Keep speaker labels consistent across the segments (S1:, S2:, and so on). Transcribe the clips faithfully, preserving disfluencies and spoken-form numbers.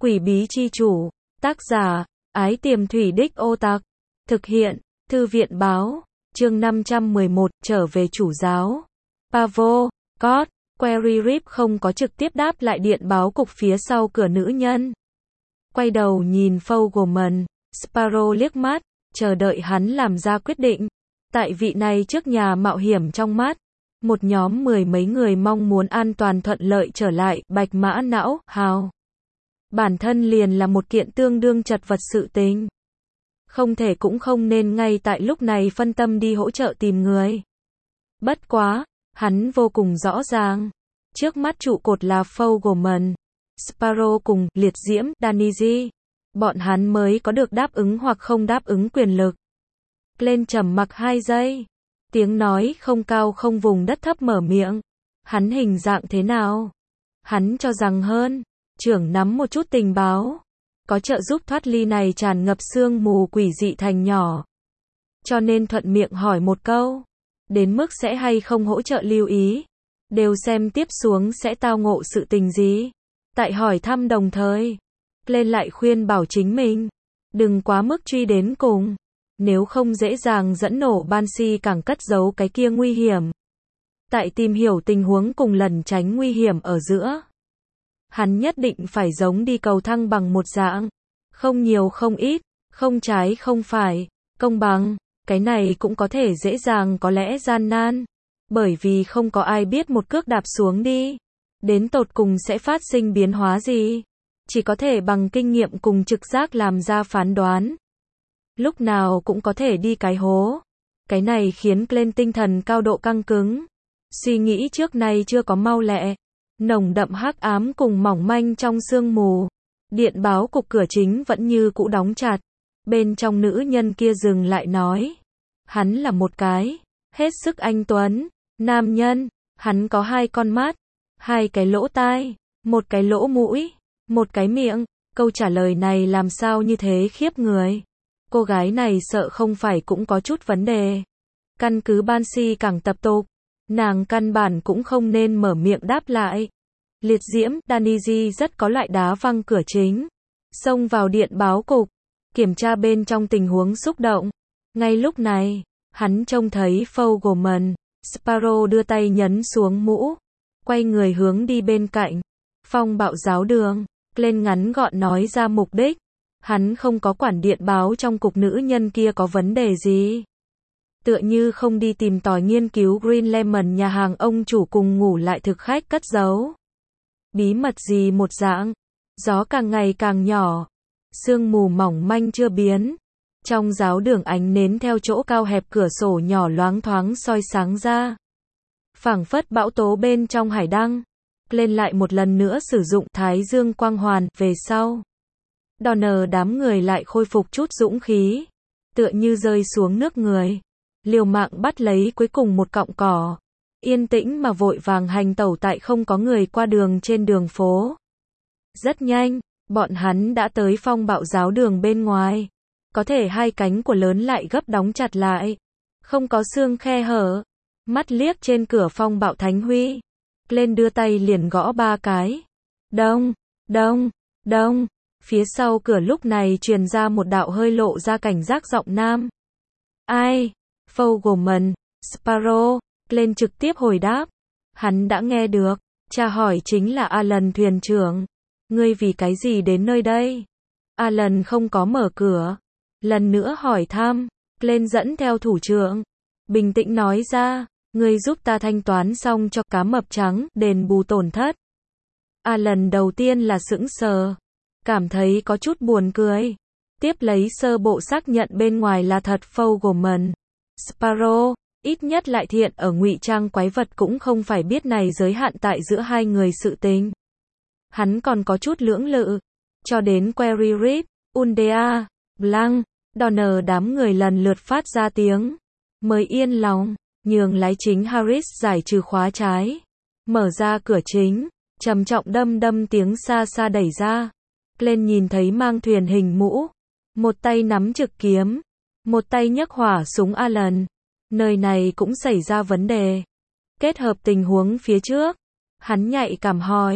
S1: Quỷ bí chi chủ. Tác giả, Ái Tiềm Thủy Đích Ô Tặc. Thực hiện, Thư viện báo. Chương năm trăm mười một, trở về chủ giáo. Pavo, God, Query Rip không có trực tiếp đáp lại điện báo cục phía sau cửa nữ nhân. Quay đầu nhìn Fogelman, Sparrow liếc mắt, chờ đợi hắn làm ra quyết định. Tại vị này trước nhà mạo hiểm trong mắt, một nhóm mười mấy người mong muốn an toàn thuận lợi trở lại Bạch Mã Não Hào. Bản thân liền là một kiện tương đương chật vật sự tình. Không thể cũng không nên ngay tại lúc này phân tâm đi hỗ trợ tìm người. Bất quá, hắn vô cùng rõ ràng. Trước mắt trụ cột là Fogelman, Sparrow cùng liệt diễm Daniji. Bọn hắn mới có được đáp ứng hoặc không đáp ứng quyền lực. Lên trầm mặc hai giây. Tiếng nói không cao không vùng đất thấp mở miệng. Hắn hình dạng thế nào? Hắn cho rằng hơn. Trưởng nắm một chút tình báo. Có trợ giúp thoát ly này tràn ngập sương mù quỷ dị thành nhỏ. Cho nên thuận miệng hỏi một câu. Đến mức sẽ hay không hỗ trợ lưu ý. Đều xem tiếp xuống sẽ tao ngộ sự tình gì. Tại hỏi thăm đồng thời. Lên lại khuyên bảo chính mình. Đừng quá mức truy đến cùng. Nếu không dễ dàng dẫn nổ Banshee càng cất giấu cái kia nguy hiểm. Tại tìm hiểu tình huống cùng lần tránh nguy hiểm ở giữa. Hắn nhất định phải giống đi cầu thăng bằng một dạng. Không nhiều không ít, không trái không phải, công bằng. Cái này cũng có thể dễ dàng có lẽ gian nan. Bởi vì không có ai biết một cước đạp xuống đi. Đến tột cùng sẽ phát sinh biến hóa gì. Chỉ có thể bằng kinh nghiệm cùng trực giác làm ra phán đoán. Lúc nào cũng có thể đi cái hố. Cái này khiến lên tinh thần cao độ căng cứng. Suy nghĩ trước nay chưa có mau lẹ. Nồng đậm hắc ám cùng mỏng manh trong sương mù. Điện báo cục cửa chính vẫn như cũ đóng chặt. Bên trong nữ nhân kia dừng lại nói. Hắn là một cái, hết sức anh tuấn, nam nhân. Hắn có hai con mắt, hai cái lỗ tai, một cái lỗ mũi, một cái miệng. Câu trả lời này làm sao như thế khiếp người. Cô gái này sợ không phải cũng có chút vấn đề. Căn cứ Banshee càng tập tục, nàng căn bản cũng không nên mở miệng đáp lại. Liệt diễm Daniji rất có loại đá văng cửa chính. Xông vào điện báo cục, kiểm tra bên trong tình huống xúc động. Ngay lúc này, hắn trông thấy Fogelman, Sparrow đưa tay nhấn xuống mũ. Quay người hướng đi bên cạnh. Phong bạo giáo đường, lên ngắn gọn nói ra mục đích. Hắn không có quản điện báo trong cục nữ nhân kia có vấn đề gì. Tựa như không đi tìm tòi nghiên cứu Green Lemon nhà hàng ông chủ cùng ngủ lại thực khách cất giấu. Bí mật gì một dạng. Gió càng ngày càng nhỏ. Sương mù mỏng manh chưa biến. Trong giáo đường ánh nến theo chỗ cao hẹp cửa sổ nhỏ loáng thoáng soi sáng ra. Phảng phất bão tố bên trong hải đăng. Lên lại một lần nữa sử dụng thái dương quang hoàn về sau. Donner đám người lại khôi phục chút dũng khí. Tựa như rơi xuống nước người. Liều mạng bắt lấy cuối cùng một cọng cỏ. Yên tĩnh mà vội vàng hành tẩu tại không có người qua đường trên đường phố. Rất nhanh, bọn hắn đã tới phong bạo giáo đường bên ngoài. Có thể hai cánh của lớn lại gấp đóng chặt lại. Không có xương khe hở. Mắt liếc trên cửa phong bạo thánh huy. Lên đưa tay liền gõ ba cái. Đông, đông, đông. Phía sau cửa lúc này truyền ra một đạo hơi lộ ra cảnh giác giọng nam. Ai? Fogelman, Sparrow. Lên trực tiếp hồi đáp. Hắn đã nghe được. Cha hỏi chính là Alan thuyền trưởng. Ngươi vì cái gì đến nơi đây? Alan không có mở cửa. Lần nữa hỏi thăm. Lên dẫn theo thủ trưởng. Bình tĩnh nói ra. Ngươi giúp ta thanh toán xong cho cá mập trắng, đền bù tổn thất. Alan đầu tiên là sững sờ. Cảm thấy có chút buồn cười. Tiếp lấy sơ bộ xác nhận bên ngoài là thật Fogelman. Sparrow, ít nhất lại thiện ở ngụy trang quái vật cũng không phải biết này giới hạn tại giữa hai người sự tình. Hắn còn có chút lưỡng lự. Cho đến Query Rip, Undea, Blanc, Donner đám người lần lượt phát ra tiếng. Mới yên lòng, nhường lái chính Harris giải trừ khóa trái. Mở ra cửa chính, trầm trọng đâm đâm tiếng xa xa đẩy ra. Lên nhìn thấy mang thuyền hình mũ. Một tay nắm trực kiếm. Một tay nhấc hỏa súng Alan. Nơi này cũng xảy ra vấn đề. Kết hợp tình huống phía trước. Hắn nhạy cảm hỏi.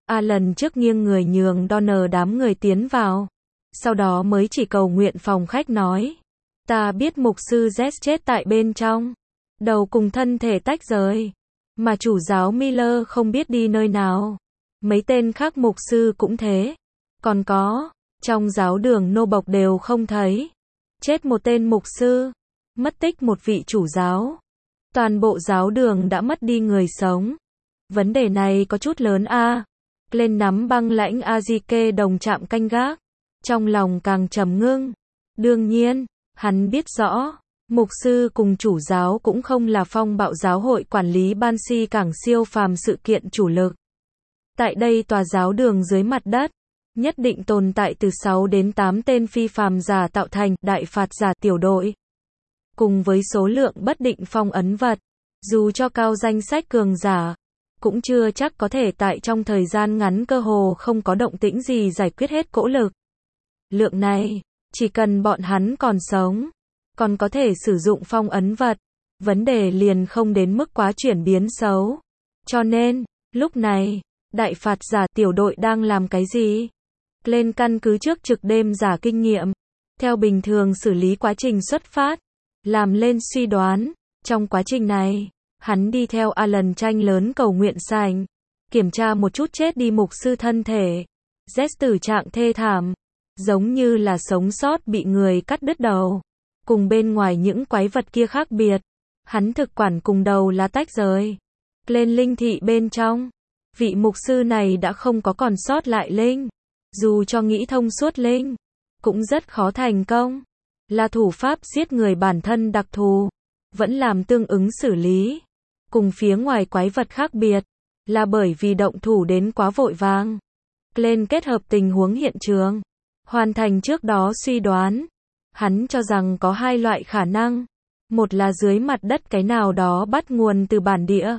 S1: Alan trước nghiêng người nhường Donner đám người tiến vào. Sau đó mới chỉ cầu nguyện phòng khách nói. Ta biết mục sư Z chết tại bên trong. Đầu cùng thân thể tách rời. Mà chủ giáo Miller không biết đi nơi nào. Mấy tên khác mục sư cũng thế. Còn có, trong giáo đường nô bộc đều không thấy. Chết một tên mục sư. Mất tích một vị chủ giáo. Toàn bộ giáo đường đã mất đi người sống. Vấn đề này có chút lớn a. Lên nắm băng lãnh Azike đồng chạm canh gác. Trong lòng càng trầm ngưng. Đương nhiên, hắn biết rõ, mục sư cùng chủ giáo cũng không là phong bạo giáo hội quản lý Banshee cảng siêu phàm sự kiện chủ lực. Tại đây tòa giáo đường dưới mặt đất, nhất định tồn tại từ sáu đến tám tên phi phàm giả tạo thành đại phạt giả tiểu đội. Cùng với số lượng bất định phong ấn vật, dù cho cao danh sách cường giả, cũng chưa chắc có thể tại trong thời gian ngắn cơ hồ không có động tĩnh gì giải quyết hết cỗ lực. Lượng này, chỉ cần bọn hắn còn sống, còn có thể sử dụng phong ấn vật, vấn đề liền không đến mức quá chuyển biến xấu. Cho nên, lúc này, đại phạt giả tiểu đội đang làm cái gì? Lên căn cứ trước trực đêm giả kinh nghiệm, theo bình thường xử lý quá trình xuất phát, làm lên suy đoán. Trong quá trình này, hắn đi theo Alan tranh lớn cầu nguyện sảnh, kiểm tra một chút chết đi mục sư thân thể. Z tử trạng thê thảm, giống như là sống sót bị người cắt đứt đầu. Cùng bên ngoài những quái vật kia khác biệt, hắn thực quản cùng đầu là tách rời. Lên linh thị bên trong, vị mục sư này đã không có còn sót lại linh. Dù cho nghĩ thông suốt linh, cũng rất khó thành công. Là thủ pháp giết người bản thân đặc thù, vẫn làm tương ứng xử lý. Cùng phía ngoài quái vật khác biệt, là bởi vì động thủ đến quá vội vàng. Lên kết hợp tình huống hiện trường, hoàn thành trước đó suy đoán. Hắn cho rằng có hai loại khả năng. Một là dưới mặt đất cái nào đó bắt nguồn từ bản địa.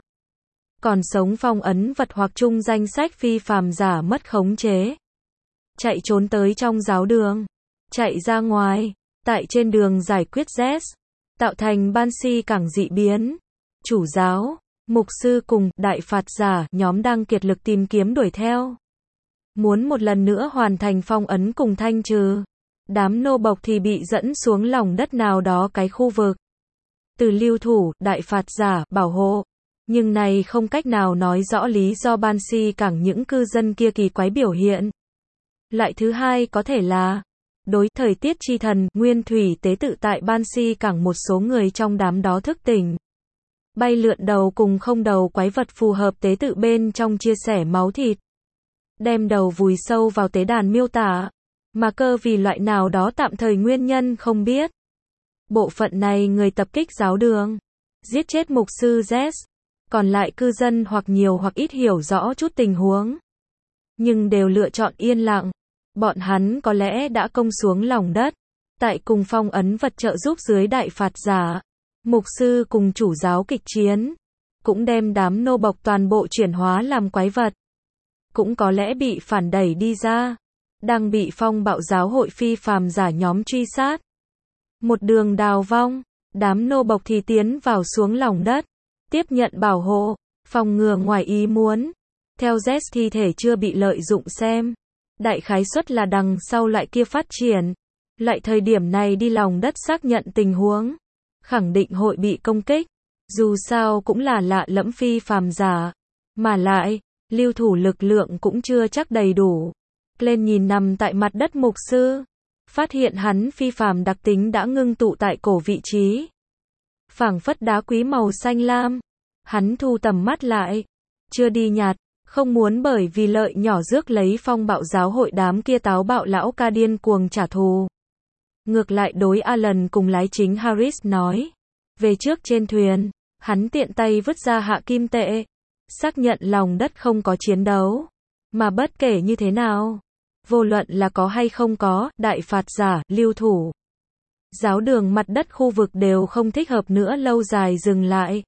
S1: Còn sống phong ấn vật hoặc chung danh sách phi phàm giả mất khống chế. Chạy trốn tới trong giáo đường. Chạy ra ngoài. Tại trên đường giải quyết Z. Tạo thành Banshee cảng dị biến. Chủ giáo, mục sư cùng đại phạt giả nhóm đang kiệt lực tìm kiếm đuổi theo. Muốn một lần nữa hoàn thành phong ấn cùng thanh trừ. Đám nô bộc thì bị dẫn xuống lòng đất nào đó cái khu vực. Từ lưu thủ, đại phạt giả, bảo hộ. Nhưng này không cách nào nói rõ lý do Banshee cảng những cư dân kia kỳ quái biểu hiện. Loại thứ hai có thể là đối thời tiết chi thần, nguyên thủy tế tự tại Banshee cảng một số người trong đám đó thức tỉnh. Bay lượn đầu cùng không đầu quái vật phù hợp tế tự bên trong chia sẻ máu thịt. Đem đầu vùi sâu vào tế đàn miêu tả. Mà cơ vì loại nào đó tạm thời nguyên nhân không biết. Bộ phận này người tập kích giáo đường. Giết chết mục sư Z. Còn lại cư dân hoặc nhiều hoặc ít hiểu rõ chút tình huống. Nhưng đều lựa chọn yên lặng. Bọn hắn có lẽ đã công xuống lòng đất. Tại cùng phong ấn vật trợ giúp dưới đại phạt giả. Mục sư cùng chủ giáo kịch chiến. Cũng đem đám nô bộc toàn bộ chuyển hóa làm quái vật. Cũng có lẽ bị phản đẩy đi ra. Đang bị phong bạo giáo hội phi phàm giả nhóm truy sát. Một đường đào vong. Đám nô bộc thì tiến vào xuống lòng đất. Tiếp nhận bảo hộ. Phòng ngừa ngoài ý muốn. Theo Z thi thể chưa bị lợi dụng xem. Đại khái suất là đằng sau loại kia phát triển. Loại thời điểm này đi lòng đất xác nhận tình huống. Khẳng định hội bị công kích. Dù sao cũng là lạ lẫm phi phàm giả. Mà lại, lưu thủ lực lượng cũng chưa chắc đầy đủ. Lên nhìn nằm tại mặt đất mục sư. Phát hiện hắn phi phàm đặc tính đã ngưng tụ tại cổ vị trí. Phảng phất đá quý màu xanh lam. Hắn thu tầm mắt lại. Chưa đi nhạt. Không muốn bởi vì lợi nhỏ rước lấy phong bạo giáo hội đám kia táo bạo lão ca điên cuồng trả thù. Ngược lại đối Alan cùng lái chính Harris nói. Về trước trên thuyền, hắn tiện tay vứt ra hạ kim tệ. Xác nhận lòng đất không có chiến đấu. Mà bất kể như thế nào, vô luận là có hay không có, đại phạt giả, lưu thủ. Giáo đường mặt đất khu vực đều không thích hợp nữa lâu dài dừng lại.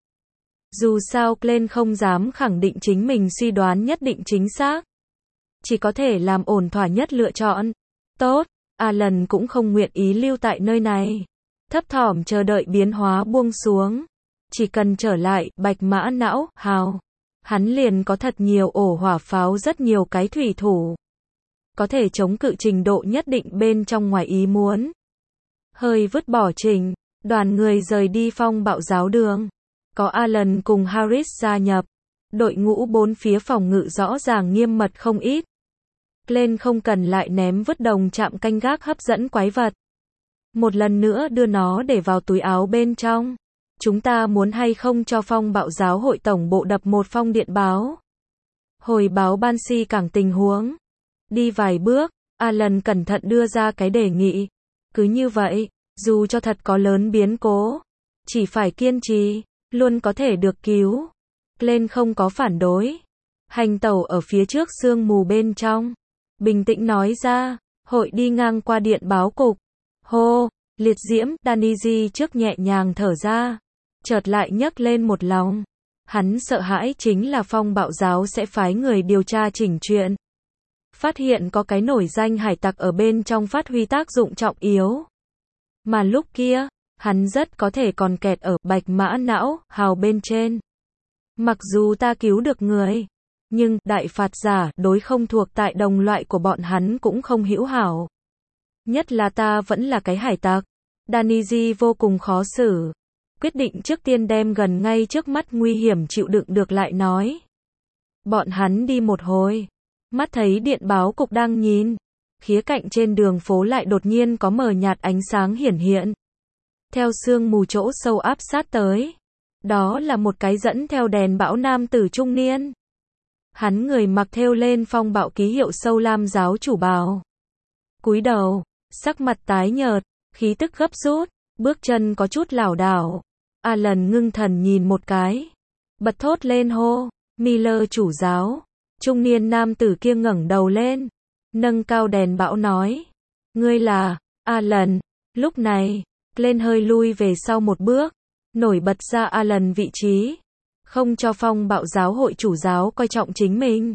S1: Dù sao Glenn không dám khẳng định chính mình suy đoán nhất định chính xác. Chỉ có thể làm ổn thỏa nhất lựa chọn. Tốt, Alan cũng không nguyện ý lưu tại nơi này. Thấp thỏm chờ đợi biến hóa buông xuống. Chỉ cần trở lại, bạch mã não, hào. hắn liền có thật nhiều ổ hỏa pháo, rất nhiều cái thủy thủ. Có thể chống cự trình độ nhất định bên trong ngoài ý muốn. Hơi vứt bỏ trình, đoàn người rời đi phong bạo giáo đường. Có Alan cùng Harris gia nhập. Đội ngũ bốn phía phòng ngự rõ ràng nghiêm mật không ít. Lên không cần lại ném vứt đồng chạm canh gác hấp dẫn quái vật. Một lần nữa đưa nó để vào túi áo bên trong. Chúng ta muốn hay không cho phong bạo giáo hội tổng bộ đập một phong điện báo. Hồi báo Banshee cảng tình huống. Đi vài bước, Alan cẩn thận đưa ra cái đề nghị. Cứ như vậy, dù cho thật có lớn biến cố, chỉ phải kiên trì, luôn có thể được cứu. Lên không có phản đối. Hành tẩu ở phía trước sương mù bên trong. Bình tĩnh nói ra, hội đi ngang qua điện báo cục. Hô, liệt diễm, Daniji trước nhẹ nhàng thở ra. Chợt lại nhấc lên một lòng. Hắn sợ hãi chính là phong bạo giáo sẽ phái người điều tra chỉnh chuyện. Phát hiện có cái nổi danh hải tặc ở bên trong phát huy tác dụng trọng yếu. Mà lúc kia, hắn rất có thể còn kẹt ở bạch mã não, hào bên trên. Mặc dù ta cứu được người, nhưng đại phạt giả đối không thuộc tại đồng loại của bọn hắn cũng không hữu hảo. Nhất là ta vẫn là cái hải tặc. Daniji vô cùng khó xử. Quyết định trước tiên đem gần ngay trước mắt nguy hiểm chịu đựng được lại nói. Bọn hắn đi một hồi. Mắt thấy điện báo cục đang nhìn. Khía cạnh trên đường phố lại đột nhiên có mờ nhạt ánh sáng hiển hiện. Theo sương mù chỗ sâu áp sát tới. Đó là một cái dẫn theo đèn bão nam tử trung niên. Hắn người mặc thêu lên phong bạo ký hiệu sâu lam giáo chủ bào. Cúi đầu, sắc mặt tái nhợt, khí tức gấp rút, bước chân có chút lảo đảo. Alan ngưng thần nhìn một cái, bật thốt lên hô, Miller chủ giáo. Trung niên nam tử kia ngẩng đầu lên, nâng cao đèn bão nói, ngươi là Alan. Lúc này, lên hơi lui về sau một bước, nổi bật ra Alan vị trí, không cho phong bạo giáo hội chủ giáo coi trọng chính mình.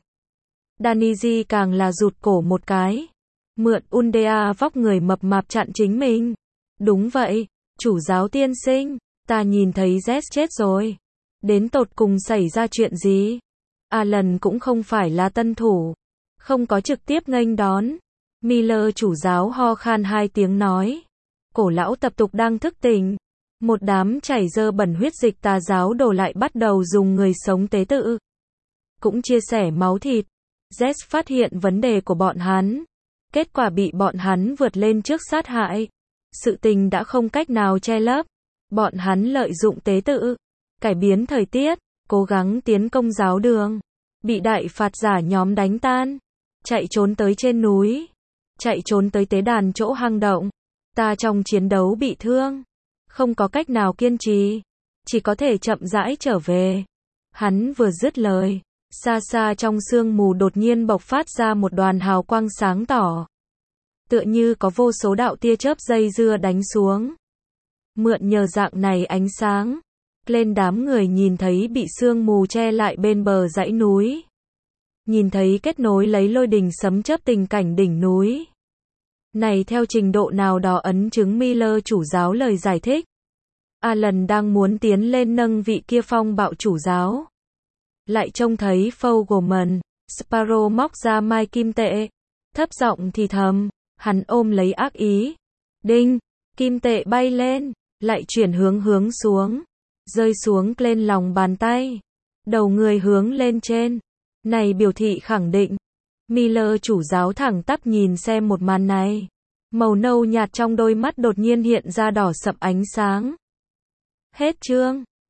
S1: Daniji càng là rụt cổ một cái, mượn Undea vóc người mập mạp chặn chính mình. Đúng vậy, chủ giáo tiên sinh, ta nhìn thấy Z chết rồi. Đến tột cùng xảy ra chuyện gì? Alan cũng không phải là tân thủ, không có trực tiếp nghênh đón. Miller chủ giáo ho khan hai tiếng nói, cổ lão tập tục đang thức tỉnh. Một đám chảy dơ bẩn huyết dịch tà giáo đổ lại bắt đầu dùng người sống tế tự. Cũng chia sẻ máu thịt. Z phát hiện vấn đề của bọn hắn. Kết quả bị bọn hắn vượt lên trước sát hại. Sự tình đã không cách nào che lấp. Bọn hắn lợi dụng tế tự, cải biến thời tiết, cố gắng tiến công giáo đường. Bị đại phạt giả nhóm đánh tan. Chạy trốn tới trên núi. Chạy trốn tới tế đàn chỗ hang động. Ta trong chiến đấu bị thương. Không có cách nào kiên trì. Chỉ có thể chậm rãi trở về. Hắn vừa dứt lời. Xa xa trong sương mù đột nhiên bộc phát ra một đoàn hào quang sáng tỏ. Tựa như có vô số đạo tia chớp dây dưa đánh xuống. Mượn nhờ dạng này ánh sáng. Lên đám người nhìn thấy bị sương mù che lại bên bờ dãy núi. Nhìn thấy kết nối lấy lôi đình sấm chớp tình cảnh đỉnh núi. Này theo trình độ nào đó ấn chứng Miller chủ giáo lời giải thích. Alan đang muốn tiến lên nâng vị kia phong bạo chủ giáo. Lại trông thấy Fogelman, Sparrow móc ra mai kim tệ. Thấp giọng thì thầm, hắn ôm lấy ác ý. Đinh, kim tệ bay lên, lại chuyển hướng hướng xuống. Rơi xuống lên lòng bàn tay. Đầu người hướng lên trên. Này biểu thị khẳng định. Miller chủ giáo thẳng tắp nhìn xem một màn này. Màu nâu nhạt trong đôi mắt đột nhiên hiện ra đỏ sậm ánh sáng. Hết chương.